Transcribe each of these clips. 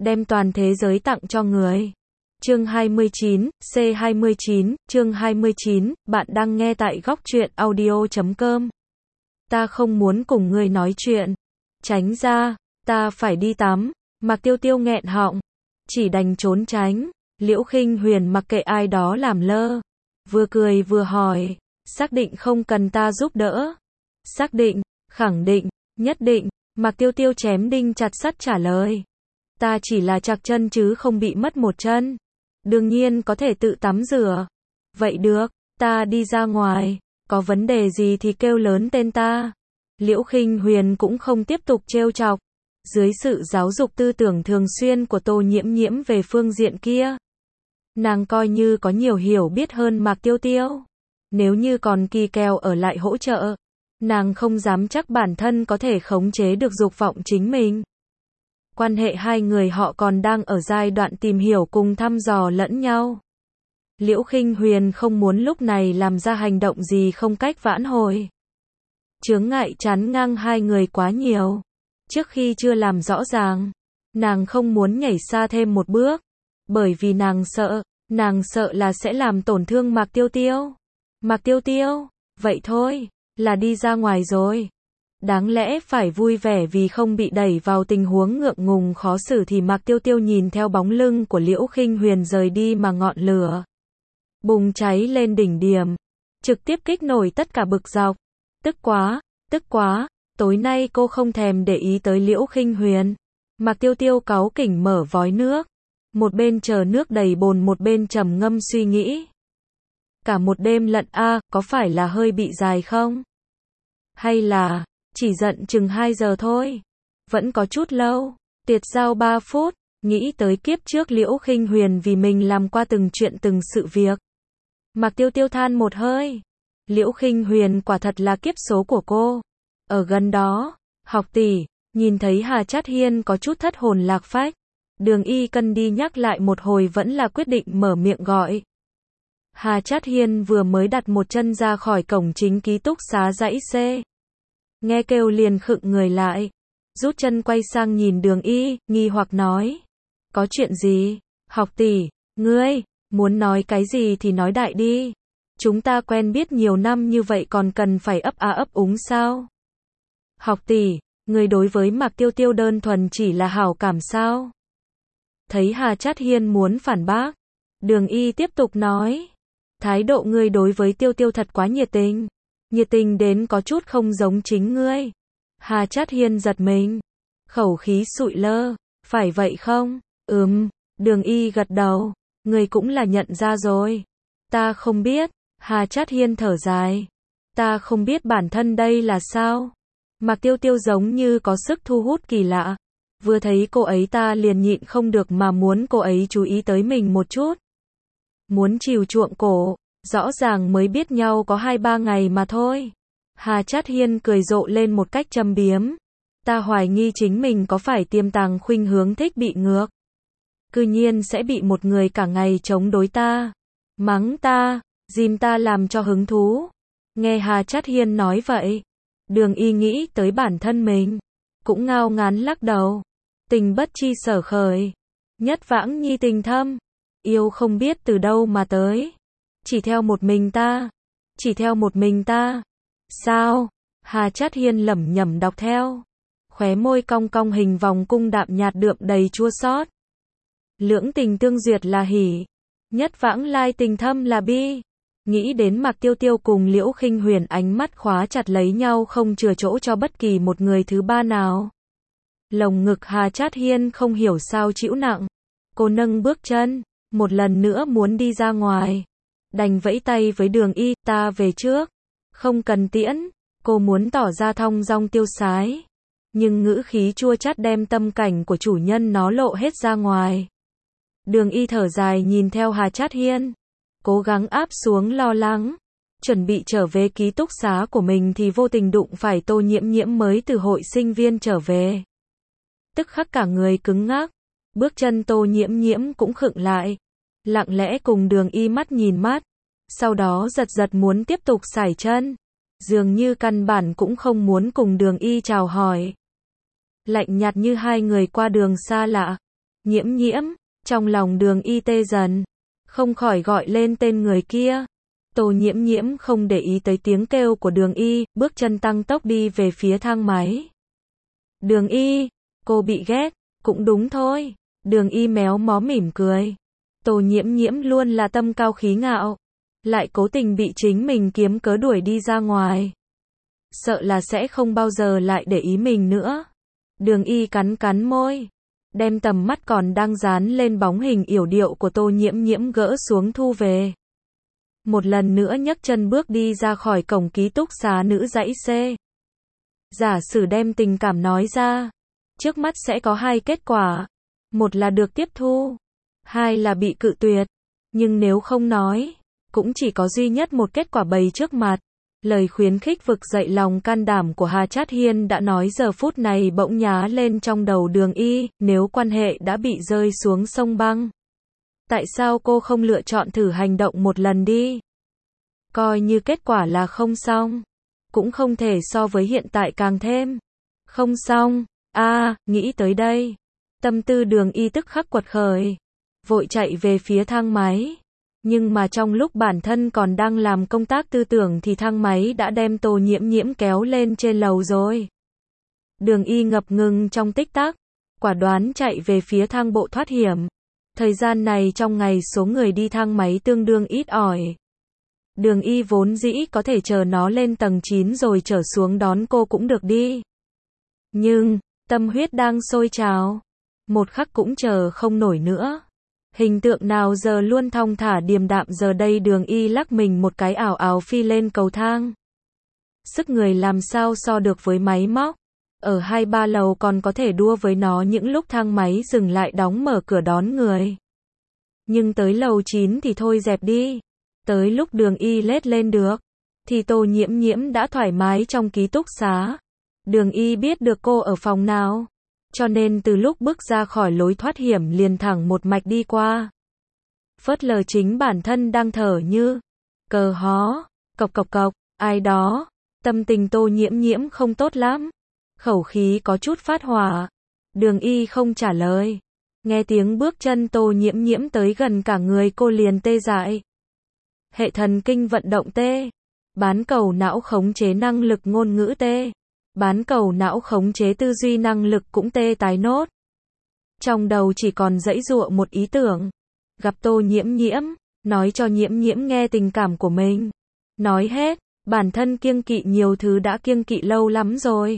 đem toàn thế giới tặng cho người. Chương 29, C29, chương 29, bạn đang nghe tại góc truyện audio.com. Ta không muốn cùng ngươi nói chuyện. Tránh ra, ta phải đi tắm. Mạc Tiêu Tiêu nghẹn họng, chỉ đành trốn tránh. Liễu Khinh Huyền mặc kệ ai đó làm lơ, vừa cười vừa hỏi, xác định không cần ta giúp đỡ? Xác định, khẳng định, nhất định. Mạc Tiêu Tiêu chém đinh chặt sắt trả lời. Ta chỉ là trặc chân chứ không bị mất một chân. Đương nhiên có thể tự tắm rửa. Vậy được, ta đi ra ngoài, có vấn đề gì thì kêu lớn tên ta. Liễu Khinh Huyền cũng không tiếp tục trêu chọc. Dưới sự giáo dục tư tưởng thường xuyên của Tô Nhiễm Nhiễm về phương diện kia, nàng coi như có nhiều hiểu biết hơn Mạc Tiêu Tiêu. Nếu như còn kỳ kèo ở lại hỗ trợ, nàng không dám chắc bản thân có thể khống chế được dục vọng chính mình. Quan hệ hai người họ còn đang ở giai đoạn tìm hiểu cùng thăm dò lẫn nhau. Liễu Khinh Huyền không muốn lúc này làm ra hành động gì không cách vãn hồi. Chướng ngại chắn ngang hai người quá nhiều. Trước khi chưa làm rõ ràng, nàng không muốn nhảy xa thêm một bước. Bởi vì nàng sợ là sẽ làm tổn thương Mạc Tiêu Tiêu. Mạc Tiêu Tiêu, vậy thôi, là đi ra ngoài rồi. Đáng lẽ phải vui vẻ vì không bị đẩy vào tình huống ngượng ngùng khó xử thì Mạc Tiêu Tiêu nhìn theo bóng lưng của Liễu Khinh Huyền rời đi mà ngọn lửa bùng cháy lên đỉnh điểm, trực tiếp kích nổi tất cả bực dọc. Tức quá, tối nay cô không thèm để ý tới Liễu Khinh Huyền. Mạc Tiêu Tiêu cáu kỉnh mở vòi nước, một bên chờ nước đầy bồn một bên trầm ngâm suy nghĩ. Cả một đêm lận có phải là hơi bị dài không? Hay là chỉ giận chừng 2 giờ thôi? Vẫn có chút lâu. Tiệt giao 3 phút, nghĩ tới kiếp trước Liễu Khinh Huyền vì mình làm qua từng chuyện từng sự việc. Mạc Tiêu Tiêu than một hơi. Liễu Khinh Huyền quả thật là kiếp số của cô. Ở gần đó, học tỷ, nhìn thấy Hà Trát Hiên có chút thất hồn lạc phách. Đường Y cân đi nhắc lại một hồi vẫn là quyết định mở miệng gọi. Hà Trát Hiên vừa mới đặt một chân ra khỏi cổng chính ký túc xá dãy C. Nghe kêu liền khựng người lại, rút chân quay sang nhìn Đường Y, nghi hoặc nói. Có chuyện gì? Học tỷ, ngươi, muốn nói cái gì thì nói đại đi. Chúng ta quen biết nhiều năm như vậy còn cần phải ấp úng sao? Học tỷ, ngươi đối với Mạc Tiêu Tiêu đơn thuần chỉ là hảo cảm sao? Thấy Hà Trát Hiên muốn phản bác, Đường Y tiếp tục nói. Thái độ ngươi đối với Tiêu Tiêu thật quá nhiệt tình đến có chút không giống chính ngươi. Hà Trát Hiên giật mình, khẩu khí sụi lơ, phải vậy không? Đường Y gật đầu, ngươi cũng là nhận ra rồi. Ta không biết, Hà Trát Hiên thở dài. Ta không biết bản thân đây là sao. Mạc Tiêu Tiêu giống như có sức thu hút kỳ lạ. Vừa thấy cô ấy ta liền nhịn không được mà muốn cô ấy chú ý tới mình một chút. Muốn chiều chuộng cổ, rõ ràng mới biết nhau có 2-3 ngày mà thôi. Hà Trát Hiên cười rộ lên một cách châm biếm. Ta hoài nghi chính mình có phải tiềm tàng khuynh hướng thích bị ngược. Cư nhiên sẽ bị một người cả ngày chống đối ta, mắng ta, dìm ta làm cho hứng thú. Nghe Hà Trát Hiên nói vậy, Đường Y nghĩ tới bản thân mình, cũng ngao ngán lắc đầu. Tình bất chi sở khởi, nhất vãng nhi tình thâm, yêu không biết từ đâu mà tới. Chỉ theo một mình ta. Sao? Hà Trát Hiên lẩm nhẩm đọc theo. Khóe môi cong cong hình vòng cung đạm nhạt đượm đầy chua xót. Lưỡng tình tương duyệt là hỉ, nhất vãng lai tình thâm là bi. Nghĩ đến Mạc Tiêu Tiêu cùng Liễu Khinh Huyền ánh mắt khóa chặt lấy nhau không chừa chỗ cho bất kỳ một người thứ ba nào. Lồng ngực Hà Trát Hiên không hiểu sao chịu nặng. Cô nâng bước chân, một lần nữa muốn đi ra ngoài. Đành vẫy tay với Đường Y, ta về trước. Không cần tiễn, cô muốn tỏ ra thong dong tiêu sái. Nhưng ngữ khí chua chát đem tâm cảnh của chủ nhân nó lộ hết ra ngoài. Đường Y thở dài nhìn theo Hà Trát Hiên, cố gắng áp xuống lo lắng. Chuẩn bị trở về ký túc xá của mình thì vô tình đụng phải Tô Nhiễm Nhiễm mới từ hội sinh viên trở về. Tức khắc cả người cứng ngắc, bước chân Tô Nhiễm Nhiễm cũng khựng lại, lặng lẽ cùng Đường Y mắt nhìn mắt, sau đó giật muốn tiếp tục sải chân, dường như căn bản cũng không muốn cùng Đường Y chào hỏi. Lạnh nhạt như hai người qua đường xa lạ, Nhiễm nhiễm, trong lòng Đường Y tê dần, không khỏi gọi lên tên người kia. Tô Nhiễm Nhiễm không để ý tới tiếng kêu của Đường Y, bước chân tăng tốc đi về phía thang máy. Đường Y, cô bị ghét, cũng đúng thôi. Đường Y méo mó mỉm cười. Tô Nhiễm Nhiễm luôn là tâm cao khí ngạo, lại cố tình bị chính mình kiếm cớ đuổi đi ra ngoài. Sợ là sẽ không bao giờ lại để ý mình nữa. Đường Y cắn cắn môi, đem tầm mắt còn đang dán lên bóng hình yểu điệu của Tô Nhiễm Nhiễm gỡ xuống thu về. Một lần nữa nhấc chân bước đi ra khỏi cổng ký túc xá nữ dãy C. Giả sử đem tình cảm nói ra, trước mắt sẽ có hai kết quả. Một là được tiếp thu, hai là bị cự tuyệt. Nhưng nếu không nói, cũng chỉ có duy nhất một kết quả bày trước mặt. Lời khuyến khích vực dậy lòng can đảm của Hà Trát Hiên đã nói giờ phút này bỗng nhá lên trong đầu Đường Y, nếu quan hệ đã bị rơi xuống sông băng. Tại sao cô không lựa chọn thử hành động một lần đi? Coi như kết quả là không xong, cũng không thể so với hiện tại càng thêm không xong. Nghĩ tới đây, tâm tư Đường Y tức khắc quật khởi, vội chạy về phía thang máy. Nhưng mà trong lúc bản thân còn đang làm công tác tư tưởng thì thang máy đã đem Tô Nhiễm Nhiễm kéo lên trên lầu rồi. Đường Y ngập ngừng trong tích tắc, quả đoán chạy về phía thang bộ thoát hiểm. Thời gian này trong ngày số người đi thang máy tương đương ít ỏi. Đường Y vốn dĩ có thể chờ nó lên tầng 9 rồi trở xuống đón cô cũng được đi. Nhưng, tâm huyết đang sôi trào, một khắc cũng chờ không nổi nữa. Hình tượng nào giờ luôn thong thả điềm đạm giờ đây Đường Y lắc mình một cái ảo ảo phi lên cầu thang. Sức người làm sao so được với máy móc. Ở 2-3 lầu còn có thể đua với nó những lúc thang máy dừng lại đóng mở cửa đón người. Nhưng tới lầu 9 thì thôi dẹp đi. Tới lúc Đường Y lết lên được, thì Tô Nhiễm Nhiễm đã thoải mái trong ký túc xá. Đường Y biết được cô ở phòng nào, cho nên từ lúc bước ra khỏi lối thoát hiểm liền thẳng một mạch đi qua. Phớt lờ chính bản thân đang thở như cờ hó, cộc cộc cộc, ai đó. Tâm tình Tô Nhiễm Nhiễm không tốt lắm, khẩu khí có chút phát hỏa. Đường Y không trả lời. Nghe tiếng bước chân Tô Nhiễm Nhiễm tới gần cả người cô liền tê dại. Hệ thần kinh vận động tê, bán cầu não khống chế năng lực ngôn ngữ tê, bán cầu não khống chế tư duy năng lực cũng tê tái nốt. Trong đầu chỉ còn giãy giụa một ý tưởng, gặp Tô Nhiễm Nhiễm, nói cho Nhiễm Nhiễm nghe tình cảm của mình. Nói hết, bản thân kiêng kỵ nhiều thứ đã kiêng kỵ lâu lắm rồi.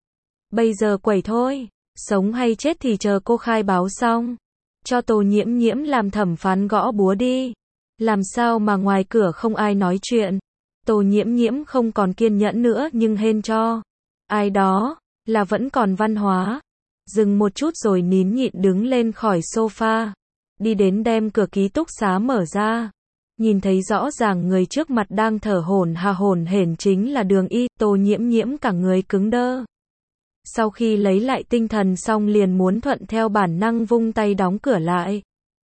Bây giờ quẩy thôi, sống hay chết thì chờ cô khai báo xong, cho Tô Nhiễm Nhiễm làm thẩm phán gõ búa đi. Làm sao mà ngoài cửa không ai nói chuyện. Tô Nhiễm Nhiễm không còn kiên nhẫn nữa nhưng hên cho ai đó là vẫn còn văn hóa. Dừng một chút rồi nín nhịn đứng lên khỏi sofa, đi đến đem cửa ký túc xá mở ra. Nhìn thấy rõ ràng người trước mặt đang thở hổn hển chính là Đường Y. Tô Nhiễm Nhiễm cả người cứng đơ. Sau khi lấy lại tinh thần xong liền muốn thuận theo bản năng vung tay đóng cửa lại.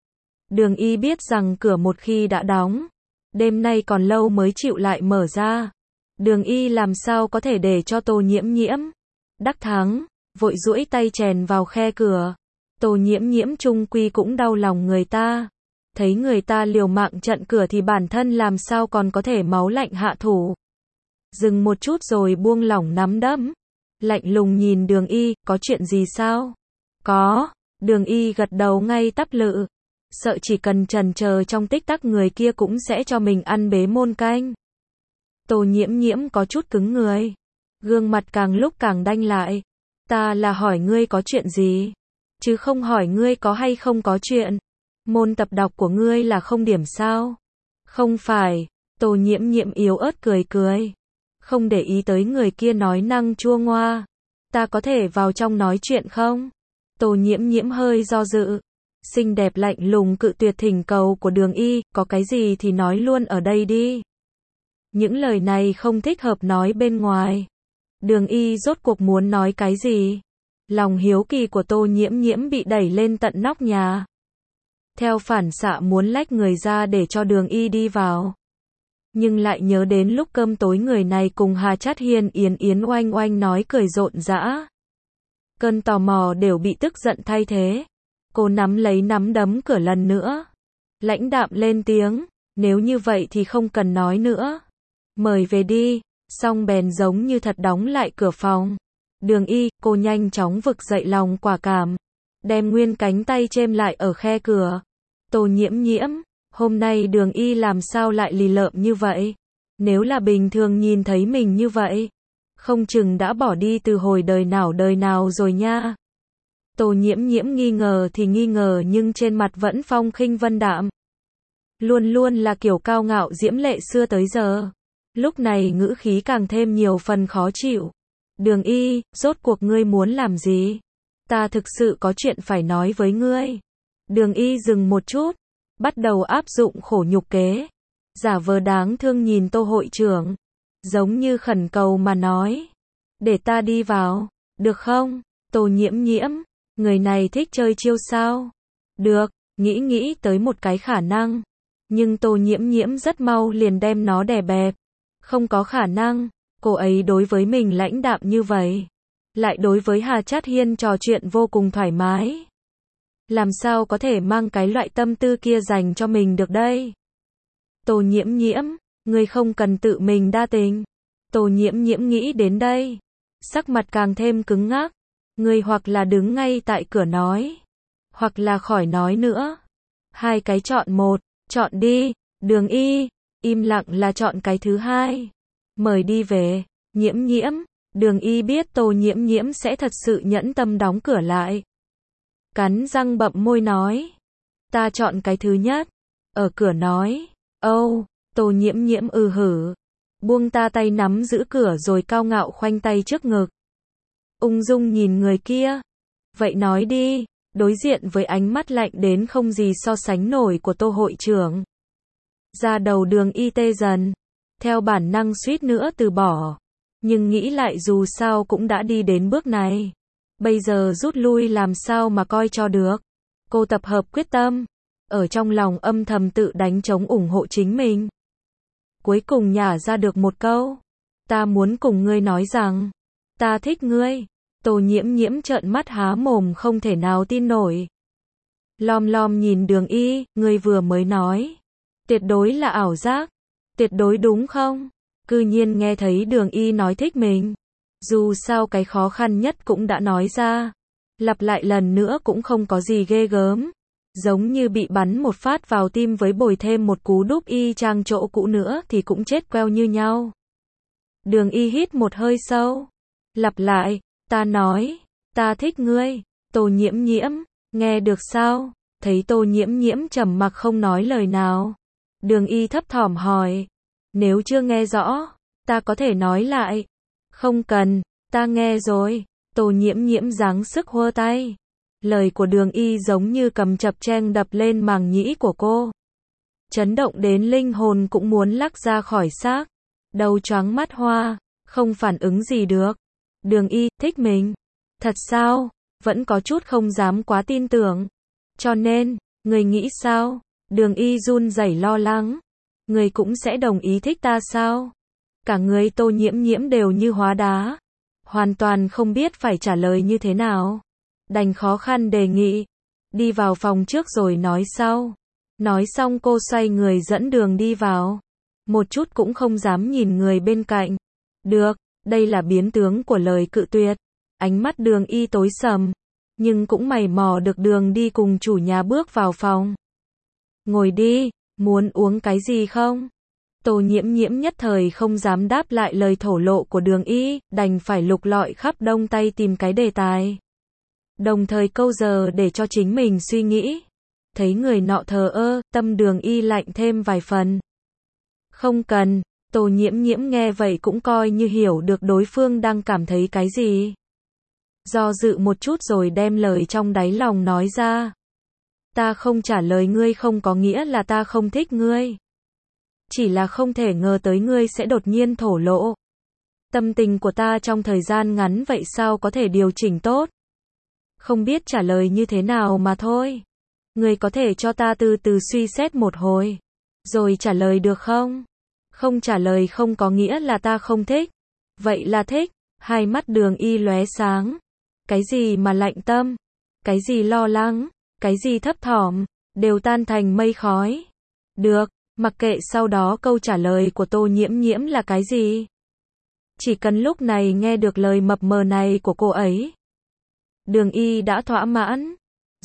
Đường Y biết rằng cửa một khi đã đóng, đêm nay còn lâu mới chịu lại mở ra. Đường Y làm sao có thể để cho Tô Nhiễm Nhiễm đắc thắng, vội duỗi tay chèn vào khe cửa. Tô Nhiễm Nhiễm chung quy cũng đau lòng người ta. Thấy người ta liều mạng chặn cửa thì bản thân làm sao còn có thể máu lạnh hạ thủ. Dừng một chút rồi buông lỏng nắm đấm. Lạnh lùng nhìn Đường Y, có chuyện gì sao? Có. Đường Y gật đầu ngay tắp lự. Sợ chỉ cần chần chờ trong tích tắc người kia cũng sẽ cho mình ăn bế môn canh. Tô Nhiễm Nhiễm có chút cứng người. Gương mặt càng lúc càng đanh lại. Ta là hỏi ngươi có chuyện gì, chứ không hỏi ngươi có hay không có chuyện. Môn tập đọc của ngươi là không điểm sao? Không phải. Tô Nhiễm Nhiễm yếu ớt cười. Không để ý tới người kia nói năng chua ngoa. Ta có thể vào trong nói chuyện không? Tô Nhiễm Nhiễm hơi do dự. Xinh đẹp lạnh lùng cự tuyệt thỉnh cầu của Đường Y, có cái gì thì nói luôn ở đây đi. Những lời này không thích hợp nói bên ngoài. Đường Y rốt cuộc muốn nói cái gì? Lòng hiếu kỳ của Tô Nhiễm Nhiễm bị đẩy lên tận nóc nhà. Theo phản xạ muốn lách người ra để cho Đường Y đi vào. Nhưng lại nhớ đến lúc cơm tối người này cùng Hà Trát Hiên yến oanh oanh nói cười rộn rã. Cơn tò mò đều bị tức giận thay thế. Cô nắm lấy nắm đấm cửa lần nữa. Lãnh đạm lên tiếng, nếu như vậy thì không cần nói nữa. Mời về đi, xong bèn giống như thật đóng lại cửa phòng. Đường Y, cô nhanh chóng vực dậy lòng quả cảm. Đem nguyên cánh tay chêm lại ở khe cửa. Tô Nhiễm Nhiễm, hôm nay Đường Y làm sao lại lì lợm như vậy? Nếu là bình thường nhìn thấy mình như vậy, không chừng đã bỏ đi từ hồi đời nào rồi nha. Tô Nhiễm Nhiễm nghi ngờ thì nghi ngờ nhưng trên mặt vẫn phong khinh vân đạm. Luôn luôn là kiểu cao ngạo diễm lệ xưa tới giờ. Lúc này ngữ khí càng thêm nhiều phần khó chịu. Đường Y, rốt cuộc ngươi muốn làm gì? Ta thực sự có chuyện phải nói với ngươi. Đường Y dừng một chút, bắt đầu áp dụng khổ nhục kế. Giả vờ đáng thương nhìn Tô hội trưởng, giống như khẩn cầu mà nói. Để ta đi vào, được không? Tô Nhiễm Nhiễm, người này thích chơi chiêu sao? Được, nghĩ tới một cái khả năng. Nhưng Tô Nhiễm Nhiễm rất mau liền đem nó đè bẹp. Không có khả năng, cô ấy đối với mình lãnh đạm như vậy. Lại đối với Hà Trát Hiên trò chuyện vô cùng thoải mái. Làm sao có thể mang cái loại tâm tư kia dành cho mình được đây? Tô Nhiễm Nhiễm, ngươi không cần tự mình đa tình. Tô Nhiễm Nhiễm nghĩ đến đây, sắc mặt càng thêm cứng ngắc. Ngươi hoặc là đứng ngay tại cửa nói, hoặc là khỏi nói nữa. Hai cái chọn một, chọn đi. Đường Y, im lặng là chọn cái thứ hai. Mời đi về. Nhiễm Nhiễm, Đường Y biết Tô Nhiễm Nhiễm sẽ thật sự nhẫn tâm đóng cửa lại. Cắn răng bậm môi nói, ta chọn cái thứ nhất. Ở cửa nói, Tô Nhiễm Nhiễm hử. Buông ta tay nắm giữ cửa rồi cao ngạo khoanh tay trước ngực. Ung dung nhìn người kia. Vậy nói đi, đối diện với ánh mắt lạnh đến không gì so sánh nổi của Tô hội trưởng. Da đầu Đường Y tê dần, theo bản năng suýt nữa từ bỏ. Nhưng nghĩ lại dù sao cũng đã đi đến bước này. Bây giờ rút lui làm sao mà coi cho được. Cô tập hợp quyết tâm, ở trong lòng âm thầm tự đánh trống ủng hộ chính mình. Cuối cùng nhả ra được một câu. Ta muốn cùng ngươi nói rằng, ta thích ngươi. Tô Nhiễm Nhiễm trợn mắt há mồm không thể nào tin nổi. Lom lom nhìn Đường Y, ngươi vừa mới nói. Tuyệt đối là ảo giác. Tuyệt đối đúng không? Cư nhiên nghe thấy Đường Y nói thích mình. Dù sao cái khó khăn nhất cũng đã nói ra. Lặp lại lần nữa cũng không có gì ghê gớm. Giống như bị bắn một phát vào tim với bồi thêm một cú đúp y chang chỗ cũ nữa thì cũng chết queo như nhau. Đường Y hít một hơi sâu. Lặp lại, ta nói, ta thích ngươi. Tô Nhiễm Nhiễm, nghe được sao? Thấy Tô Nhiễm Nhiễm trầm mặc không nói lời nào. Đường Y thấp thỏm hỏi, nếu chưa nghe rõ, ta có thể nói lại. Không cần, ta nghe rồi. Tô Nhiễm Nhiễm giáng sức hô tay. Lời của Đường Y giống như cầm chập cheng đập lên màng nhĩ của cô. Chấn động đến linh hồn cũng muốn lắc ra khỏi xác. Đầu choáng mắt hoa, không phản ứng gì được. Đường Y, thích mình. Thật sao? Vẫn có chút không dám quá tin tưởng. Cho nên, người nghĩ sao? Đường Y run rẩy lo lắng. Người cũng sẽ đồng ý thích ta sao? Cả người Tô Nhiễm Nhiễm đều như hóa đá. Hoàn toàn không biết phải trả lời như thế nào. Đành khó khăn đề nghị. Đi vào phòng trước rồi nói sau. Nói xong cô xoay người dẫn Đường đi vào. Một chút cũng không dám nhìn người bên cạnh. Được, đây là biến tướng của lời cự tuyệt. Ánh mắt Đường Y tối sầm. Nhưng cũng mày mò được Đường đi cùng chủ nhà bước vào phòng. Ngồi đi, muốn uống cái gì không? Tô Nhiễm Nhiễm nhất thời không dám đáp lại lời thổ lộ của Đường Y, đành phải lục lọi khắp đông tay tìm cái đề tài. Đồng thời câu giờ để cho chính mình suy nghĩ. Thấy người nọ thờ ơ, tâm Đường Y lạnh thêm vài phần. Không cần, Tô Nhiễm Nhiễm nghe vậy cũng coi như hiểu được đối phương đang cảm thấy cái gì. Do dự một chút rồi đem lời trong đáy lòng nói ra. Ta không trả lời ngươi không có nghĩa là ta không thích ngươi. Chỉ là không thể ngờ tới ngươi sẽ đột nhiên thổ lộ. Tâm tình của ta trong thời gian ngắn vậy sao có thể điều chỉnh tốt. Không biết trả lời như thế nào mà thôi. Ngươi có thể cho ta từ từ suy xét một hồi. Rồi trả lời được không? Không trả lời không có nghĩa là ta không thích. Vậy là thích. Hai mắt Đường Y lóe sáng. Cái gì mà lạnh tâm? Cái gì lo lắng? Cái gì thấp thỏm, đều tan thành mây khói. Được, mặc kệ sau đó câu trả lời của Tô Nhiễm Nhiễm là cái gì. Chỉ cần lúc này nghe được lời mập mờ này của cô ấy. Đường Y đã thỏa mãn.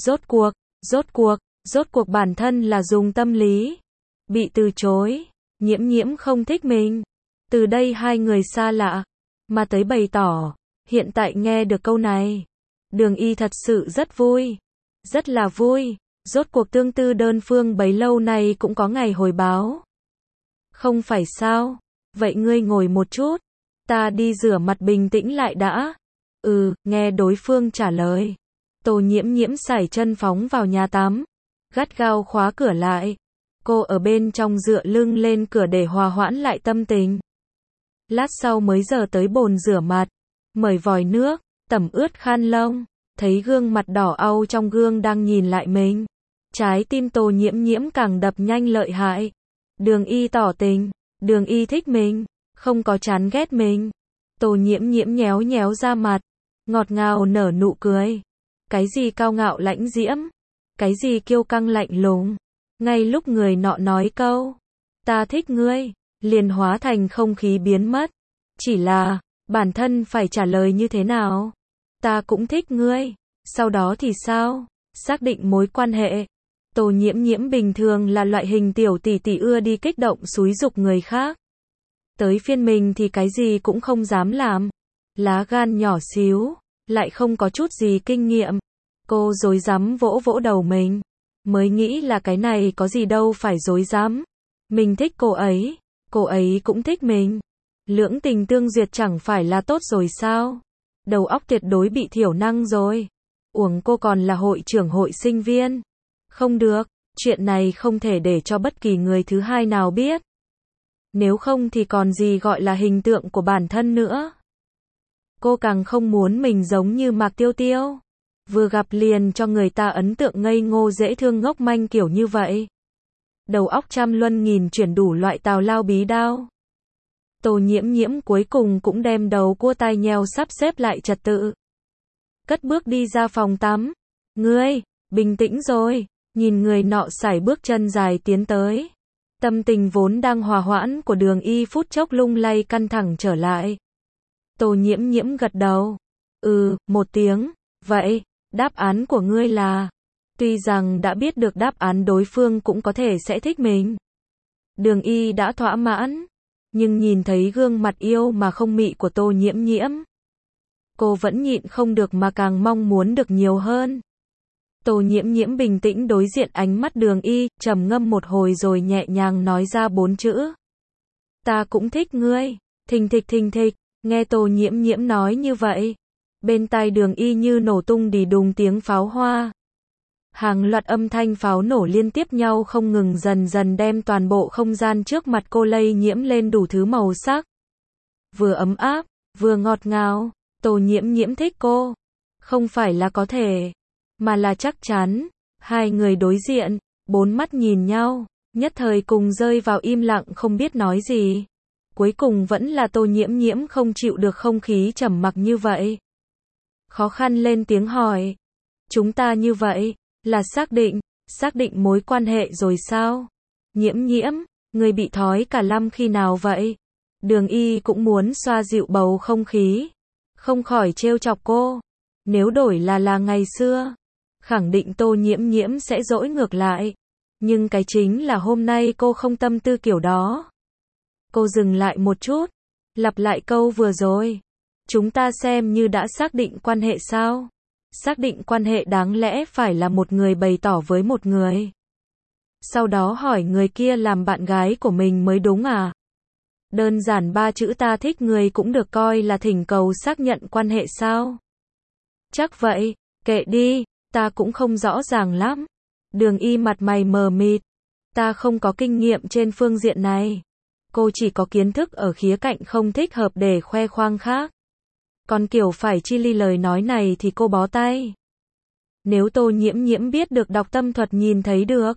Rốt cuộc bản thân là dùng tâm lý. Bị từ chối, Nhiễm Nhiễm không thích mình. Từ đây hai người xa lạ, mà tới bày tỏ. Hiện tại nghe được câu này, Đường Y thật sự rất vui. Rất là vui. Rốt cuộc tương tư đơn phương bấy lâu nay cũng có ngày hồi báo. Không phải sao? Vậy ngươi ngồi một chút. Ta đi rửa mặt bình tĩnh lại đã. Nghe đối phương trả lời. Tô Nhiễm Nhiễm sải chân phóng vào nhà tắm. Gắt gao khóa cửa lại. Cô ở bên trong dựa lưng lên cửa để hòa hoãn lại tâm tình. Lát sau mới giờ tới bồn rửa mặt. Mời vòi nước, tẩm ướt khăn lông. Thấy gương mặt đỏ au trong gương đang nhìn lại mình. Trái tim Tô Nhiễm Nhiễm càng đập nhanh lợi hại. Đường Y tỏ tình. Đường Y thích mình. Không có chán ghét mình. Tô Nhiễm Nhiễm nhéo nhéo ra mặt. Ngọt ngào nở nụ cười. Cái gì cao ngạo lãnh diễm. Cái gì kiêu căng lạnh lùng. Ngay lúc người nọ nói câu ta thích ngươi, liền hóa thành không khí biến mất. Chỉ là, bản thân phải trả lời như thế nào? Ta cũng thích ngươi. Sau đó thì sao? Xác định mối quan hệ. Tô Nhiễm Nhiễm bình thường là loại hình tiểu tỷ tỷ ưa đi kích động xúi giục người khác. Tới phiên mình thì cái gì cũng không dám làm. Lá gan nhỏ xíu, lại không có chút gì kinh nghiệm. Cô rối rắm vỗ vỗ đầu mình. Mới nghĩ là cái này có gì đâu phải rối rắm. Mình thích cô ấy cũng thích mình. Lưỡng tình tương duyệt chẳng phải là tốt rồi sao? Đầu óc tuyệt đối bị thiểu năng rồi. Uổng cô còn là hội trưởng hội sinh viên. Không được, chuyện này không thể để cho bất kỳ người thứ hai nào biết. Nếu không thì còn gì gọi là hình tượng của bản thân nữa. Cô càng không muốn mình giống như Mạc Tiêu Tiêu. Vừa gặp liền cho người ta ấn tượng ngây ngô dễ thương ngốc manh kiểu như vậy. Đầu óc trăm luân nghìn chuyển đủ loại tào lao bí đao. Tô Nhiễm Nhiễm cuối cùng cũng đem đầu cua tai nheo sắp xếp lại trật tự. Cất bước đi ra phòng tắm. Ngươi, bình tĩnh rồi. Nhìn người nọ sải bước chân dài tiến tới. Tâm tình vốn đang hòa hoãn của Đường Y phút chốc lung lay căng thẳng trở lại. Tô Nhiễm Nhiễm gật đầu. Một tiếng. Vậy, đáp án của ngươi là? Tuy rằng đã biết được đáp án đối phương cũng có thể sẽ thích mình. Đường Y đã thỏa mãn. Nhưng nhìn thấy gương mặt yêu mà không mị của Tô Nhiễm Nhiễm. Cô vẫn nhịn không được mà càng mong muốn được nhiều hơn. Tô Nhiễm Nhiễm bình tĩnh đối diện ánh mắt Đường Y, trầm ngâm một hồi rồi nhẹ nhàng nói ra 4 chữ. Ta cũng thích ngươi. Thình thịch, nghe Tô Nhiễm Nhiễm nói như vậy. Bên tai Đường Y như nổ tung đì đùng tiếng pháo hoa. Hàng loạt âm thanh pháo nổ liên tiếp nhau không ngừng dần dần đem toàn bộ không gian trước mặt cô lây nhiễm lên đủ thứ màu sắc. Vừa ấm áp, vừa ngọt ngào. Tô Nhiễm Nhiễm thích cô. Không phải là có thể, mà là chắc chắn. Hai người đối diện, bốn mắt nhìn nhau, nhất thời cùng rơi vào im lặng không biết nói gì. Cuối cùng vẫn là Tô Nhiễm Nhiễm không chịu được không khí trầm mặc như vậy. Khó khăn lên tiếng hỏi. Chúng ta như vậy, là xác định mối quan hệ rồi sao? Nhiễm Nhiễm, người bị thói cả lăm khi nào vậy? Đường Y cũng muốn xoa dịu bầu không khí. Không khỏi trêu chọc cô. Nếu đổi là ngày xưa, khẳng định Tô Nhiễm Nhiễm sẽ dỗi ngược lại. Nhưng cái chính là hôm nay cô không tâm tư kiểu đó. Cô dừng lại một chút, lặp lại câu vừa rồi. Chúng ta xem như đã xác định quan hệ sao? Xác định quan hệ đáng lẽ phải là một người bày tỏ với một người. Sau đó hỏi người kia làm bạn gái của mình mới đúng à? Đơn giản 3 chữ ta thích người cũng được coi là thỉnh cầu xác nhận quan hệ sao? Chắc vậy, kệ đi, ta cũng không rõ ràng lắm. Đường Y mặt mày mờ mịt. Ta không có kinh nghiệm trên phương diện này. Cô chỉ có kiến thức ở khía cạnh không thích hợp để khoe khoang khác. Còn kiểu phải chi ly lời nói này thì cô bó tay. Nếu Tô Nhiễm Nhiễm biết được đọc tâm thuật nhìn thấy được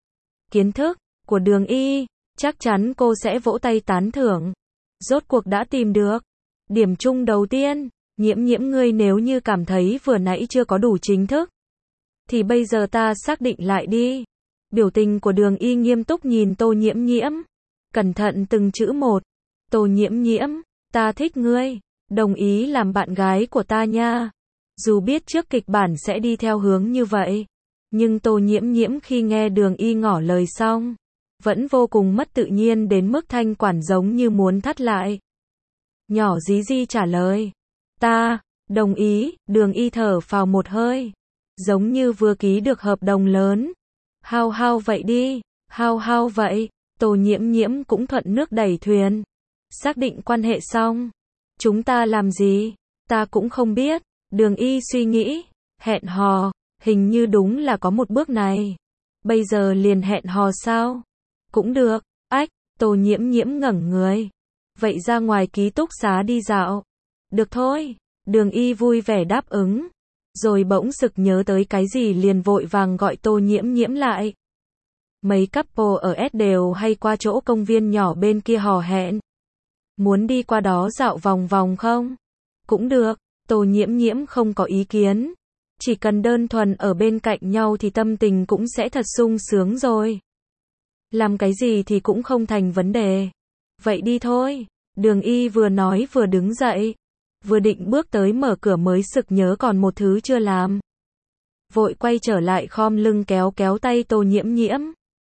kiến thức của Đường Y, chắc chắn cô sẽ vỗ tay tán thưởng. Rốt cuộc đã tìm được điểm chung đầu tiên. Nhiễm Nhiễm ngươi nếu như cảm thấy vừa nãy chưa có đủ chính thức, Thì bây giờ ta xác định lại đi. Biểu tình của Đường Y nghiêm túc nhìn Tô Nhiễm Nhiễm. Cẩn thận từng chữ một. Tô Nhiễm Nhiễm, ta thích ngươi. Đồng ý làm bạn gái của ta nha. Dù biết trước kịch bản sẽ đi theo hướng như vậy. Nhưng Tô Nhiễm Nhiễm khi nghe Đường Y ngỏ lời xong, vẫn vô cùng mất tự nhiên đến mức thanh quản giống như muốn thắt lại. Nhỏ dí di trả lời. Ta, đồng ý, Đường Y thở phào một hơi. Giống như vừa ký được hợp đồng lớn. Hao hao vậy đi, hao hao vậy. Tô Nhiễm Nhiễm cũng thuận nước đẩy thuyền. Xác định quan hệ xong. Chúng ta làm gì? Ta cũng không biết. Đường Y suy nghĩ. Hẹn hò, hình như đúng là có một bước này. Bây giờ liền hẹn hò sao? Cũng được. Ách, Tô Nhiễm Nhiễm ngẩng người. Vậy ra ngoài ký túc xá đi dạo. Được thôi. Đường Y vui vẻ đáp ứng. Rồi bỗng sực nhớ tới cái gì liền vội vàng gọi Tô Nhiễm Nhiễm lại. Mấy couple ở S đều hay qua chỗ công viên nhỏ bên kia hò hẹn. Muốn đi qua đó dạo vòng vòng không? Cũng được. Tô Nhiễm Nhiễm không có ý kiến. Chỉ cần đơn thuần ở bên cạnh nhau thì tâm tình cũng sẽ thật sung sướng rồi. Làm cái gì thì cũng không thành vấn đề. Vậy đi thôi. Đường Y vừa nói vừa đứng dậy. Vừa định bước tới mở cửa mới sực nhớ còn một thứ chưa làm. Vội quay trở lại khom lưng kéo kéo tay Tô Nhiễm Nhiễm.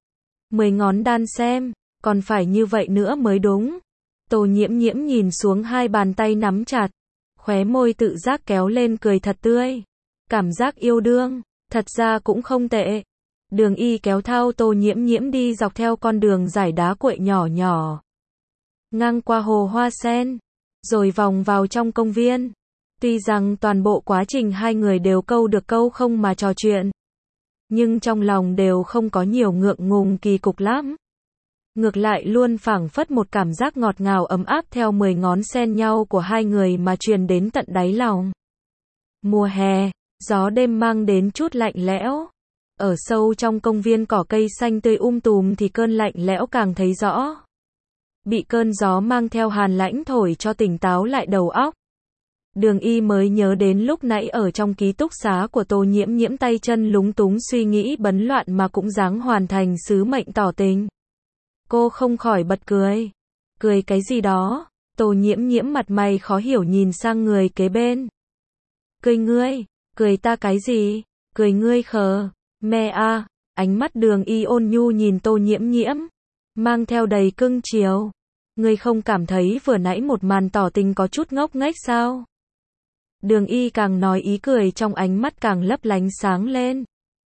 10 ngón đan xem, còn phải như vậy nữa mới đúng. Tô Nhiễm Nhiễm nhìn xuống hai bàn tay nắm chặt. Khóe môi tự giác kéo lên cười thật tươi. Cảm giác yêu đương, thật ra cũng không tệ. Đường Y kéo thao Tô Nhiễm Nhiễm đi dọc theo con đường dải đá cuội nhỏ nhỏ. Ngang qua hồ hoa sen. Rồi vòng vào trong công viên. Tuy rằng toàn bộ quá trình hai người đều câu được câu không mà trò chuyện. Nhưng trong lòng đều không có nhiều ngượng ngùng kỳ cục lắm. Ngược lại luôn phảng phất một cảm giác ngọt ngào ấm áp theo 10 ngón xen nhau của hai người mà truyền đến tận đáy lòng. Mùa hè, gió đêm mang đến chút lạnh lẽo. Ở sâu trong công viên cỏ cây xanh tươi tùm thì cơn lạnh lẽo càng thấy rõ. Bị cơn gió mang theo hàn lãnh thổi cho tỉnh táo lại đầu óc. Đường Y mới nhớ đến lúc nãy ở trong ký túc xá của Tô Nhiễm Nhiễm tay chân lúng túng suy nghĩ bấn loạn mà cũng dáng hoàn thành sứ mệnh tỏ tình. Cô không khỏi bật cười. Cười cái gì đó? Tô Nhiễm Nhiễm mặt mày khó hiểu nhìn sang người kế bên. Cười ngươi? Cười ta cái gì? Cười ngươi khờ. Mẹ à, ánh mắt Đường Y ôn nhu nhìn Tô Nhiễm Nhiễm. Mang theo đầy cưng chiều. Ngươi không cảm thấy vừa nãy một màn tỏ tình có chút ngốc nghếch sao? Đường Y càng nói ý cười trong ánh mắt càng lấp lánh sáng lên.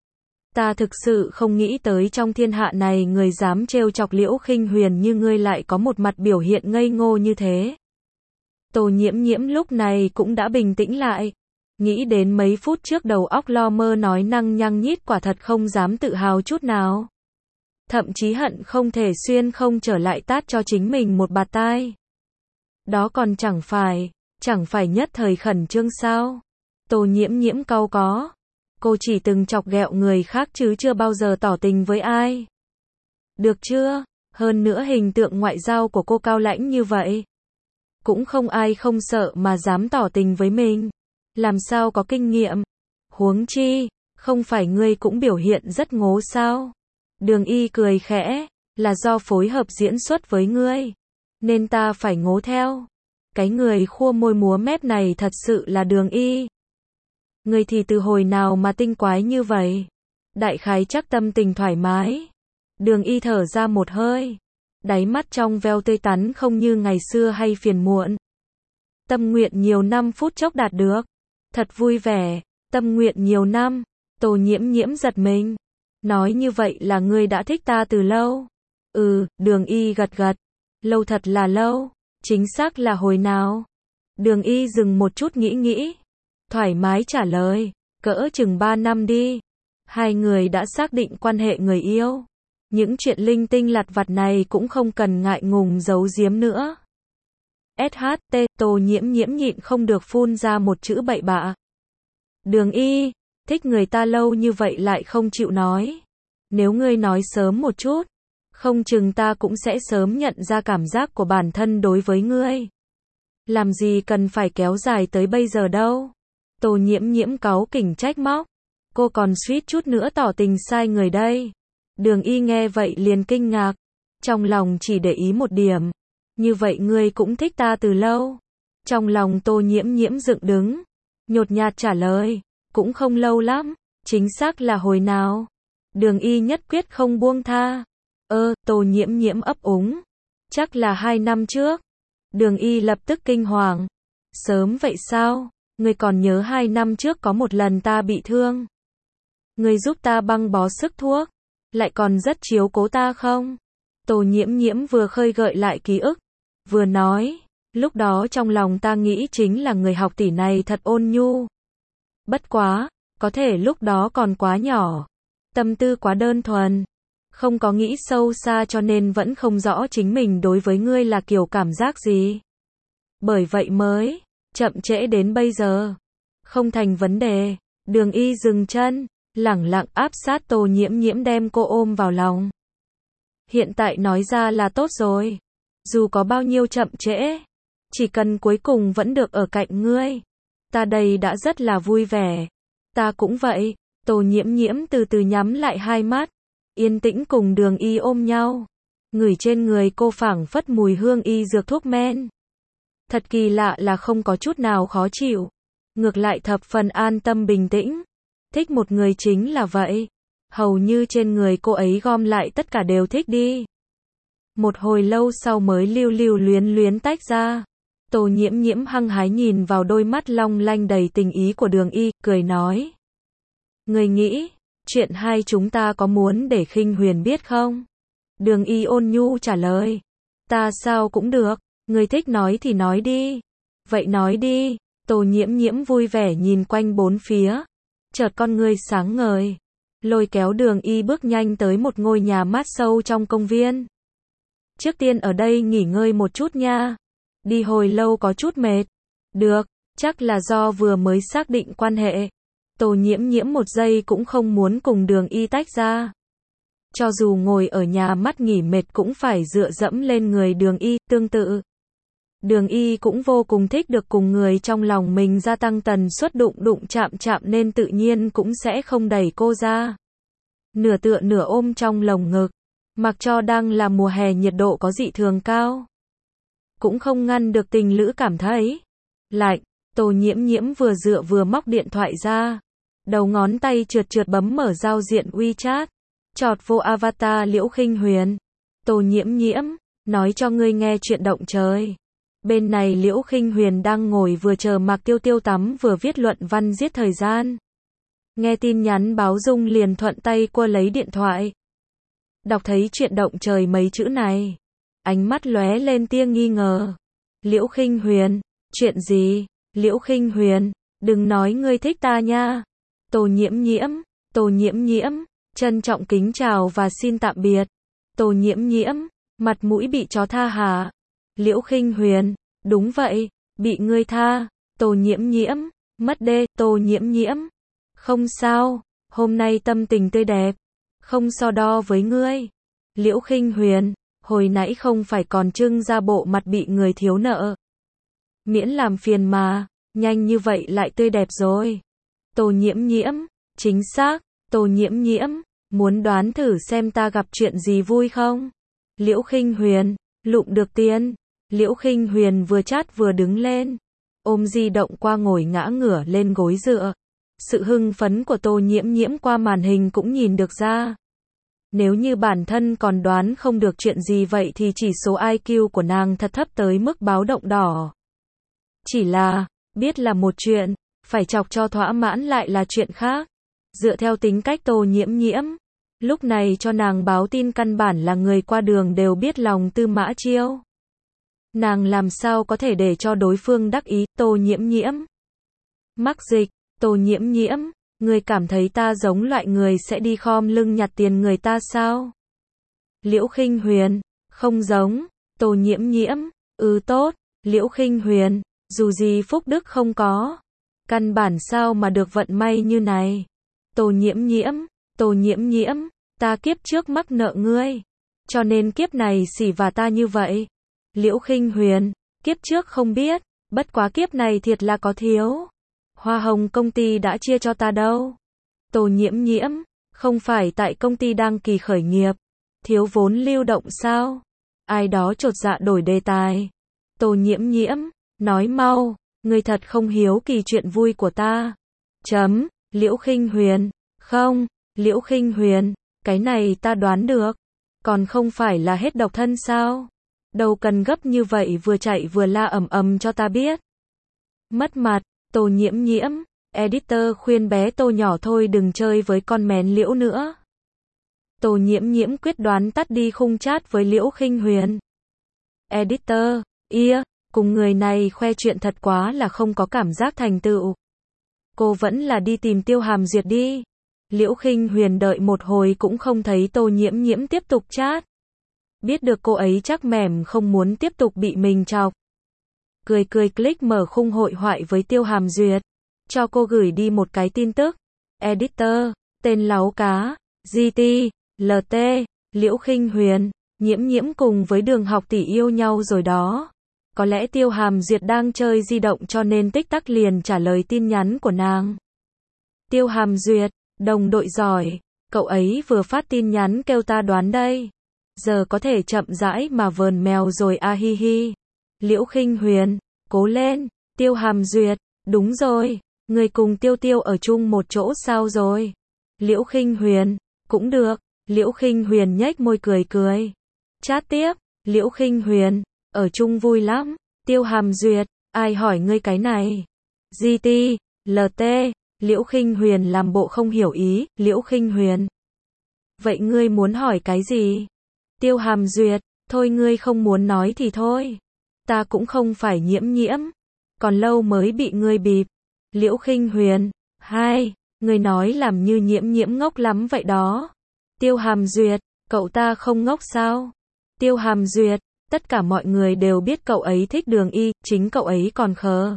Ta thực sự không nghĩ tới trong thiên hạ này người dám trêu chọc Liễu Khinh Huyền như ngươi lại có một mặt biểu hiện ngây ngô như thế. Tô Nhiễm Nhiễm lúc này cũng đã bình tĩnh lại. Nghĩ đến mấy phút trước đầu óc lo mơ nói năng nhăng nhít quả thật không dám tự hào chút nào. Thậm chí hận không thể xuyên không trở lại tát cho chính mình một bạt tai. Đó còn chẳng phải nhất thời khẩn trương sao? Tô Nhiễm Nhiễm cau có. Cô chỉ từng chọc ghẹo người khác chứ chưa bao giờ tỏ tình với ai. Được chưa? Hơn nữa hình tượng ngoại giao của cô cao lãnh như vậy. Cũng không ai không sợ mà dám tỏ tình với mình. Làm sao có kinh nghiệm? Huống chi, không phải ngươi cũng biểu hiện rất ngố sao? Đường Y cười khẽ, là do phối hợp diễn xuất với ngươi. Nên ta phải ngố theo. Cái người khua môi múa mép này thật sự là Đường Y. Ngươi thì từ hồi nào mà tinh quái như vậy? Đại khái chắc tâm tình thoải mái. Đường Y thở ra một hơi. Đáy mắt trong veo tươi tắn không như ngày xưa hay phiền muộn. Tâm nguyện nhiều năm phút chốc đạt được. Thật vui vẻ. Tâm nguyện nhiều năm. Tô Nhiễm Nhiễm giật mình. Nói như vậy là ngươi đã thích ta từ lâu. Đường Y gật gật. Lâu thật là lâu. Chính xác là hồi nào? Đường Y dừng một chút nghĩ. Thoải mái trả lời. Cỡ chừng 3 năm đi. Hai người đã xác định quan hệ người yêu. Những chuyện linh tinh lặt vặt này cũng không cần ngại ngùng giấu giếm nữa. SHT, Tô Nhiễm Nhiễm nhịn không được phun ra một chữ bậy bạ. Đường Y, thích người ta lâu như vậy lại không chịu nói. Nếu ngươi nói sớm một chút, không chừng ta cũng sẽ sớm nhận ra cảm giác của bản thân đối với ngươi. Làm gì cần phải kéo dài tới bây giờ đâu. Tô Nhiễm Nhiễm cáu kỉnh trách móc. Cô còn suýt chút nữa tỏ tình sai người đây. Đường Y nghe vậy liền kinh ngạc. Trong lòng chỉ để ý một điểm. Như vậy ngươi cũng thích ta từ lâu. Trong lòng Tô Nhiễm Nhiễm dựng đứng. Nhột nhạt trả lời. Cũng không lâu lắm. Chính xác là hồi nào? Đường Y nhất quyết không buông tha. Tô Nhiễm Nhiễm ấp úng. Chắc là 2 năm trước. Đường Y lập tức kinh hoàng. Sớm vậy sao? Ngươi còn nhớ 2 năm trước có một lần ta bị thương. Ngươi giúp ta băng bó sức thuốc. Lại còn rất chiếu cố ta không? Tô Nhiễm Nhiễm vừa khơi gợi lại ký ức. Vừa nói. Lúc đó trong lòng ta nghĩ chính là người học tỷ này thật ôn nhu. Bất quá. Có thể lúc đó còn quá nhỏ. Tâm tư quá đơn thuần. Không có nghĩ sâu xa cho nên vẫn không rõ chính mình đối với ngươi là kiểu cảm giác gì. Bởi vậy mới chậm trễ đến bây giờ. Không thành vấn đề. Đường Y dừng chân, lẳng lặng áp sát Tô Nhiễm Nhiễm đem cô ôm vào lòng. Hiện tại nói ra là tốt rồi. Dù có bao nhiêu chậm trễ, chỉ cần cuối cùng vẫn được ở cạnh ngươi. Ta đây đã rất là vui vẻ. Ta cũng vậy. Tô Nhiễm Nhiễm từ từ nhắm lại hai mắt. Yên tĩnh cùng Đường Y ôm nhau. Ngửi trên người cô phảng phất mùi hương y dược thuốc men. Thật kỳ lạ là không có chút nào khó chịu. Ngược lại thập phần an tâm bình tĩnh. Thích một người chính là vậy. Hầu như trên người cô ấy gom lại tất cả đều thích đi. Một hồi lâu sau mới lưu lưu luyến luyến tách ra. Tô Nhiễm Nhiễm hăng hái nhìn vào đôi mắt long lanh đầy tình ý của Đường Y, cười nói. Người nghĩ, chuyện hai chúng ta có muốn để Khinh Huyền biết không? Đường Y ôn nhu trả lời. Ta sao cũng được, người thích nói thì nói đi. Vậy nói đi. Tô Nhiễm Nhiễm vui vẻ nhìn quanh bốn phía. Chợt con ngươi sáng ngời. Lôi kéo Đường Y bước nhanh tới một ngôi nhà mát sâu trong công viên. Trước tiên ở đây nghỉ ngơi một chút nha. Đi hồi lâu có chút mệt. Được, chắc là do vừa mới xác định quan hệ. Tô Nhiễm Nhiễm một giây cũng không muốn cùng Đường Y tách ra. Cho dù ngồi ở nhà mắt nghỉ mệt cũng phải dựa dẫm lên người Đường Y, tương tự. Đường Y cũng vô cùng thích được cùng người trong lòng mình gia tăng tần suất đụng chạm nên tự nhiên cũng sẽ không đẩy cô ra. Nửa tựa nửa ôm trong lồng ngực. Mặc cho đang là mùa hè nhiệt độ có dị thường cao. Cũng không ngăn được tình lữ cảm thấy lạnh. Tô Nhiễm Nhiễm vừa dựa vừa móc điện thoại ra. Đầu ngón tay trượt trượt bấm mở giao diện WeChat. Chọt vô avatar Liễu Khinh Huyền. Tô Nhiễm Nhiễm, nói cho ngươi nghe chuyện động trời. Bên này Liễu Khinh Huyền đang ngồi vừa chờ Mạc Tiêu Tiêu tắm vừa viết luận văn giết thời gian. Nghe tin nhắn báo dung liền thuận tay quơ lấy điện thoại. Đọc thấy chuyện động trời mấy chữ này. Ánh mắt lóe lên tia nghi ngờ. Liễu Khinh Huyền, chuyện gì? Liễu Khinh Huyền, đừng nói ngươi thích ta nha. Tô Nhiễm Nhiễm, trân trọng kính chào và xin tạm biệt. Tô Nhiễm Nhiễm, mặt mũi bị chó tha hả? Liễu Khinh Huyền, đúng vậy, bị ngươi tha. Tô Nhiễm Nhiễm, mất đê. Tô Nhiễm Nhiễm, không sao, hôm nay tâm tình tươi đẹp, không so đo với ngươi. Liễu Khinh Huyền, hồi nãy không phải còn trưng ra bộ mặt bị người thiếu nợ. Miễn làm phiền mà, nhanh như vậy lại tươi đẹp rồi. Tô Nhiễm Nhiễm, chính xác. Tô Nhiễm Nhiễm, muốn đoán thử xem ta gặp chuyện gì vui không? Liễu Khinh Huyền, lụm được tiền. Liễu Khinh Huyền vừa chát vừa đứng lên, ôm di động qua ngồi ngã ngửa lên gối dựa. Sự hưng phấn của Tô Nhiễm Nhiễm qua màn hình cũng nhìn được ra. Nếu như bản thân còn đoán không được chuyện gì vậy thì chỉ số IQ của nàng thật thấp tới mức báo động đỏ. Chỉ là, biết là một chuyện, phải chọc cho thỏa mãn lại là chuyện khác. Dựa theo tính cách Tô Nhiễm Nhiễm, lúc này cho nàng báo tin căn bản là người qua đường đều biết lòng Tư Mã Chiêu. Nàng làm sao có thể để cho đối phương đắc ý. Tô Nhiễm Nhiễm, mắc dịch. Tô Nhiễm Nhiễm, người cảm thấy ta giống loại người sẽ đi khom lưng nhặt tiền người ta sao? Liễu Khinh Huyền, không giống. Tô Nhiễm Nhiễm, tốt. Liễu Khinh Huyền, dù gì phúc đức không có, căn bản sao mà được vận may như này. Tô Nhiễm Nhiễm, ta kiếp trước mắc nợ ngươi, cho nên kiếp này xỉ vả ta như vậy. Liễu Khinh Huyền, kiếp trước không biết, bất quá kiếp này thiệt là có thiếu. Hoa hồng công ty đã chia cho ta đâu. Tô Nhiễm Nhiễm, không phải tại công ty đang kỳ khởi nghiệp, thiếu vốn lưu động sao? Ai đó chột dạ đổi đề tài. Tô Nhiễm Nhiễm, nói mau, ngươi thật không hiếu kỳ chuyện vui của ta. Chấm, Liễu Khinh Huyền, không, Liễu Khinh Huyền, cái này ta đoán được, còn không phải là hết độc thân sao? Đâu cần gấp như vậy vừa chạy vừa la ầm ầm cho ta biết. Mất mặt, Tô Nhiễm Nhiễm, editor khuyên bé Tô nhỏ thôi đừng chơi với con mén Liễu nữa. Tô Nhiễm Nhiễm quyết đoán tắt đi khung chat với Liễu Khinh Huyền. Editor, cùng người này khoe chuyện thật quá là không có cảm giác thành tựu. Cô vẫn là đi tìm Tiêu Hàm Duyệt đi. Liễu Khinh Huyền đợi một hồi cũng không thấy Tô Nhiễm Nhiễm tiếp tục chat. Biết được cô ấy chắc mẻm không muốn tiếp tục bị mình chọc. Cười click mở khung hội thoại với Tiêu Hàm Duyệt. Cho cô gửi đi một cái tin tức. Editor, tên láu cá, GT, LT, Liễu Khinh Huyền, Nhiễm Nhiễm cùng với Đường Học tỷ yêu nhau rồi đó. Có lẽ Tiêu Hàm Duyệt đang chơi di động cho nên tích tắc liền trả lời tin nhắn của nàng. Tiêu Hàm Duyệt, đồng đội giỏi, cậu ấy vừa phát tin nhắn kêu ta đoán đây. Giờ có thể chậm rãi mà vờn mèo rồi a hi hi. Liễu Khinh Huyền, cố lên. Tiêu Hàm Duyệt, đúng rồi, người cùng Tiêu Tiêu ở chung một chỗ sao rồi? Liễu Khinh Huyền, cũng được. Liễu Khinh Huyền nhếch môi cười. Chat tiếp, Liễu Khinh Huyền, ở chung vui lắm. Tiêu Hàm Duyệt, ai hỏi ngươi cái này? GT, LT, Liễu Khinh Huyền làm bộ không hiểu ý. Liễu Khinh Huyền, vậy ngươi muốn hỏi cái gì? Tiêu Hàm Duyệt, thôi ngươi không muốn nói thì thôi. Ta cũng không phải Nhiễm Nhiễm, còn lâu mới bị ngươi bịp. Liễu Khinh Huyền, ngươi nói làm như Nhiễm Nhiễm ngốc lắm vậy đó. Tiêu Hàm Duyệt, cậu ta không ngốc sao? Tiêu Hàm Duyệt, tất cả mọi người đều biết cậu ấy thích Đường Y, chính cậu ấy còn khờ.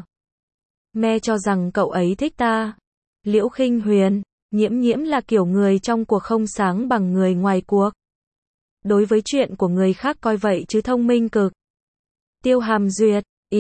Mẹ cho rằng cậu ấy thích ta. Liễu Khinh Huyền, Nhiễm Nhiễm là kiểu người trong cuộc không sáng bằng người ngoài cuộc. Đối với chuyện của người khác coi vậy chứ thông minh cực. Tiêu Hàm Duyệt,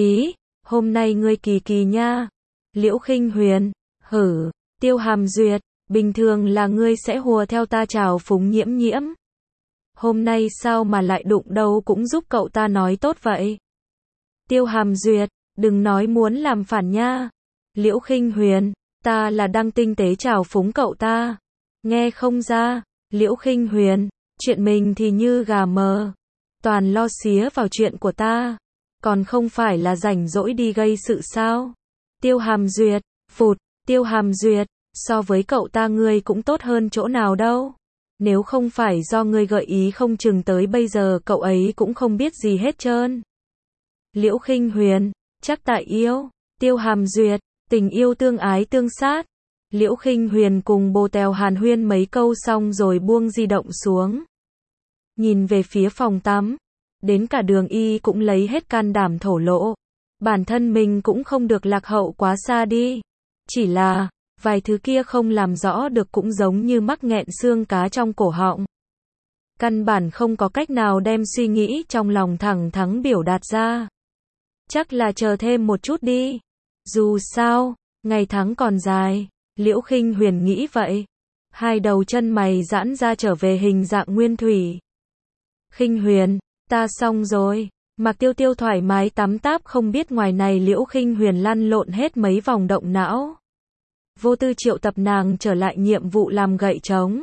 hôm nay ngươi kỳ nha. Liễu Khinh Huyền, Tiêu Hàm Duyệt, bình thường là ngươi sẽ hùa theo ta chào phúng Nhiễm Nhiễm. Hôm nay sao mà lại đụng đâu cũng giúp cậu ta nói tốt vậy. Tiêu Hàm Duyệt, đừng nói muốn làm phản nha. Liễu Khinh Huyền, ta là đang tinh tế chào phúng cậu ta. Nghe không ra. Liễu Khinh Huyền, chuyện mình thì như gà mờ. Toàn lo xía vào chuyện của ta. Còn không phải là rảnh rỗi đi gây sự sao? Tiêu Hàm Duyệt, Tiêu Hàm Duyệt, so với cậu ta ngươi cũng tốt hơn chỗ nào đâu. Nếu không phải do ngươi gợi ý không chừng tới bây giờ cậu ấy cũng không biết gì hết trơn. Liễu Khinh Huyền, chắc tại yêu. Tiêu Hàm Duyệt, tình yêu tương ái tương sát. Liễu Khinh Huyền cùng bồ tèo hàn huyên mấy câu xong rồi buông di động xuống. Nhìn về phía phòng tắm. Đến cả Đường Y cũng lấy hết can đảm thổ lộ. Bản thân mình cũng không được lạc hậu quá xa đi. Chỉ là, vài thứ kia không làm rõ được cũng giống như mắc nghẹn xương cá trong cổ họng. Căn bản không có cách nào đem suy nghĩ trong lòng thẳng thắn biểu đạt ra. Chắc là chờ thêm một chút đi. Dù sao, ngày tháng còn dài. Liễu Khinh Huyền nghĩ vậy. Hai đầu chân mày giãn ra trở về hình dạng nguyên thủy. Khinh Huyền, ta xong rồi. Mạc Tiêu Tiêu thoải mái tắm táp không biết ngoài này Liễu Khinh Huyền lăn lộn hết mấy vòng động não. Vô tư triệu tập nàng trở lại nhiệm vụ làm gậy trống.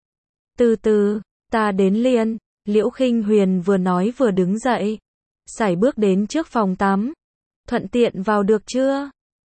Từ từ, ta đến liền. Liễu Khinh Huyền vừa nói vừa đứng dậy. Sải bước đến trước phòng tắm. Thuận tiện vào được chưa?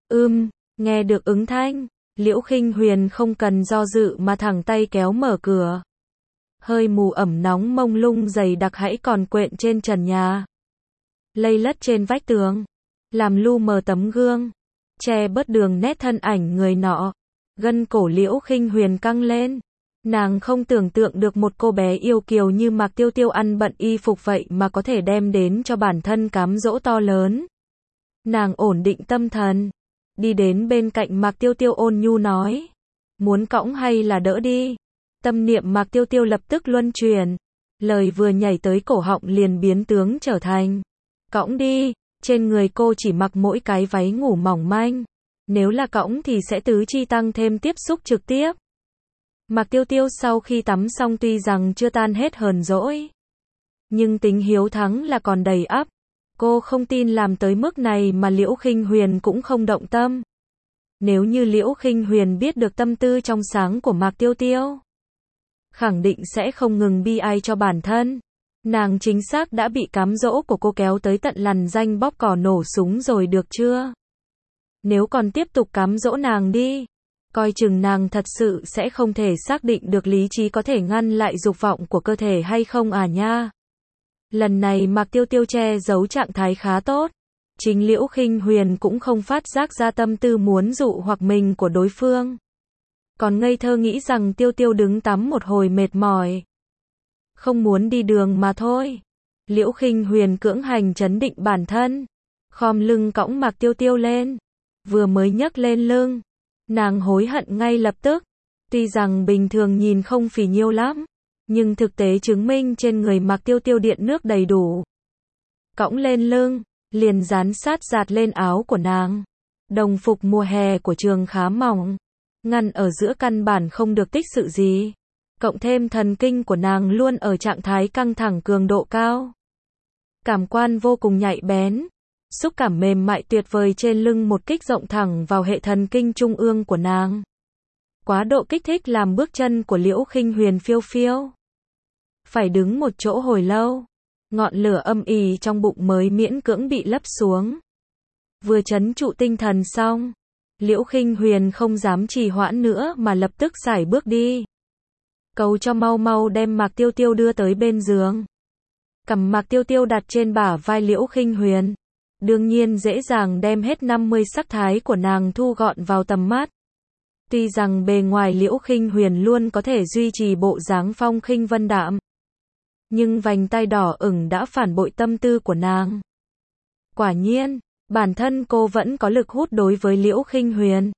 Nghe được ứng thanh. Liễu Khinh Huyền không cần do dự mà thẳng tay kéo mở cửa. Hơi mù ẩm nóng mông lung dày đặc hãy còn quện trên trần nhà. Lây lất trên vách tường. Làm lu mờ tấm gương. Che bớt đường nét thân ảnh người nọ. Gân cổ Liễu Khinh Huyền căng lên. Nàng không tưởng tượng được một cô bé yêu kiều như Mạc Tiêu Tiêu ăn bận y phục vậy mà có thể đem đến cho bản thân cám dỗ to lớn. Nàng ổn định tâm thần. Đi đến bên cạnh Mạc Tiêu Tiêu ôn nhu nói. Muốn cõng hay là đỡ đi? Tâm niệm Mạc Tiêu Tiêu lập tức luân chuyển. Lời vừa nhảy tới cổ họng liền biến tướng trở thành. Cõng đi. Trên người cô chỉ mặc mỗi cái váy ngủ mỏng manh. Nếu là cõng thì sẽ tứ chi tăng thêm tiếp xúc trực tiếp. Mạc Tiêu Tiêu sau khi tắm xong tuy rằng chưa tan hết hờn dỗi, nhưng tính hiếu thắng là còn đầy ắp. Cô không tin làm tới mức này mà Liễu Khinh Huyền cũng không động tâm. Nếu như Liễu Khinh Huyền biết được tâm tư trong sáng của Mạc Tiêu Tiêu, khẳng định sẽ không ngừng bi ai cho bản thân. Nàng chính xác đã bị cám dỗ của cô kéo tới tận lằn ranh bóp cò nổ súng rồi được chưa? Nếu còn tiếp tục cám dỗ nàng đi, coi chừng nàng thật sự sẽ không thể xác định được lý trí có thể ngăn lại dục vọng của cơ thể hay không à nha. Lần này Mạc Tiêu Tiêu che giấu trạng thái khá tốt. Chính Liễu Khinh Huyền cũng không phát giác ra tâm tư muốn dụ hoặc mình của đối phương. Còn ngây thơ nghĩ rằng Tiêu Tiêu đứng tắm một hồi mệt mỏi, không muốn đi đường mà thôi. Liễu Khinh Huyền cưỡng hành trấn định bản thân, khom lưng cõng Mạc Tiêu Tiêu lên. Vừa mới nhấc lên lưng, nàng hối hận ngay lập tức. Tuy rằng bình thường nhìn không phì nhiêu lắm, nhưng thực tế chứng minh trên người Mạc Tiêu Tiêu điện nước đầy đủ. Cõng lên lưng, liền dán sát giạt lên áo của nàng. Đồng phục mùa hè của trường khá mỏng, ngăn ở giữa căn bản không được tích sự gì. Cộng thêm thần kinh của nàng luôn ở trạng thái căng thẳng cường độ cao. Cảm quan vô cùng nhạy bén. Xúc cảm mềm mại tuyệt vời trên lưng một kích rộng thẳng vào hệ thần kinh trung ương của nàng. Quá độ kích thích làm bước chân của Liễu Khinh Huyền phiêu phiêu. Phải đứng một chỗ hồi lâu. Ngọn lửa âm ỉ trong bụng mới miễn cưỡng bị lấp xuống. Vừa trấn trụ tinh thần xong, Liễu Khinh Huyền không dám trì hoãn nữa mà lập tức sải bước đi. Cầu cho mau mau đem Mạc Tiêu Tiêu đưa tới bên giường. Cầm Mạc Tiêu Tiêu đặt trên bả vai Liễu Khinh Huyền. Đương nhiên dễ dàng đem hết 50 sắc thái của nàng thu gọn vào tầm mắt. Tuy rằng bề ngoài Liễu Khinh Huyền luôn có thể duy trì bộ dáng phong khinh vân đạm, nhưng vành tai đỏ ửng đã phản bội tâm tư của nàng. Quả nhiên, bản thân cô vẫn có lực hút đối với Liễu Khinh Huyền.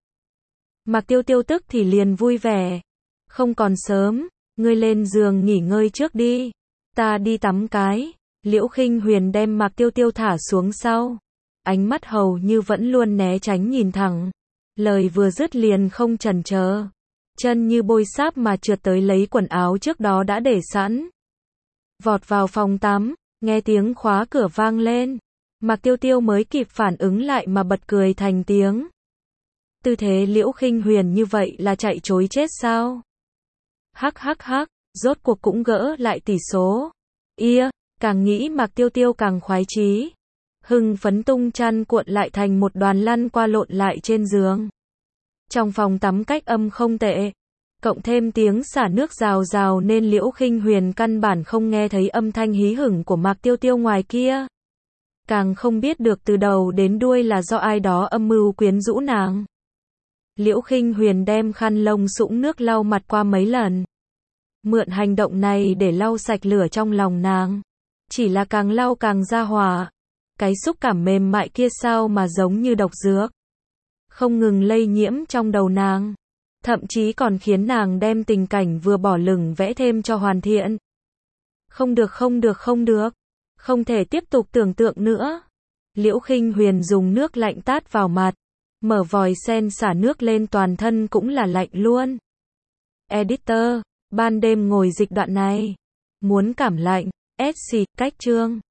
Mạc Tiêu Tiêu tức thì liền vui vẻ. Không còn sớm, ngươi lên giường nghỉ ngơi trước đi. Ta đi tắm cái. Liễu Khinh Huyền đem Mạc Tiêu Tiêu thả xuống sau. Ánh mắt hầu như vẫn luôn né tránh nhìn thẳng. Lời vừa dứt liền không chần chờ. Chân như bôi sáp mà trượt tới lấy quần áo trước đó đã để sẵn. Vọt vào phòng tắm, nghe tiếng khóa cửa vang lên. Mạc Tiêu Tiêu mới kịp phản ứng lại mà bật cười thành tiếng. Tư thế Liễu Khinh Huyền như vậy là chạy trối chết sao? Hắc hắc hắc, rốt cuộc cũng gỡ lại tỷ số. Càng nghĩ Mạc Tiêu Tiêu càng khoái chí. Hưng phấn tung chăn cuộn lại thành một đoàn lăn qua lộn lại trên giường. Trong phòng tắm cách âm không tệ, cộng thêm tiếng xả nước rào rào nên Liễu Khinh Huyền căn bản không nghe thấy âm thanh hí hửng của Mạc Tiêu Tiêu ngoài kia. Càng không biết được từ đầu đến đuôi là do ai đó âm mưu quyến rũ nàng. Liễu Khinh Huyền đem khăn lông sũng nước lau mặt qua mấy lần. Mượn hành động này để lau sạch lửa trong lòng nàng. Chỉ là càng lau càng ra hỏa. Cái xúc cảm mềm mại kia sao mà giống như độc dược. Không ngừng lây nhiễm trong đầu nàng. Thậm chí còn khiến nàng đem tình cảnh vừa bỏ lửng vẽ thêm cho hoàn thiện. Không được không được không được. Không thể tiếp tục tưởng tượng nữa. Liễu Khinh Huyền dùng nước lạnh tát vào mặt. Mở vòi sen xả nước lên toàn thân cũng là lạnh luôn. Editor, ban đêm ngồi dịch đoạn này. Muốn cảm lạnh, SC, cách chương.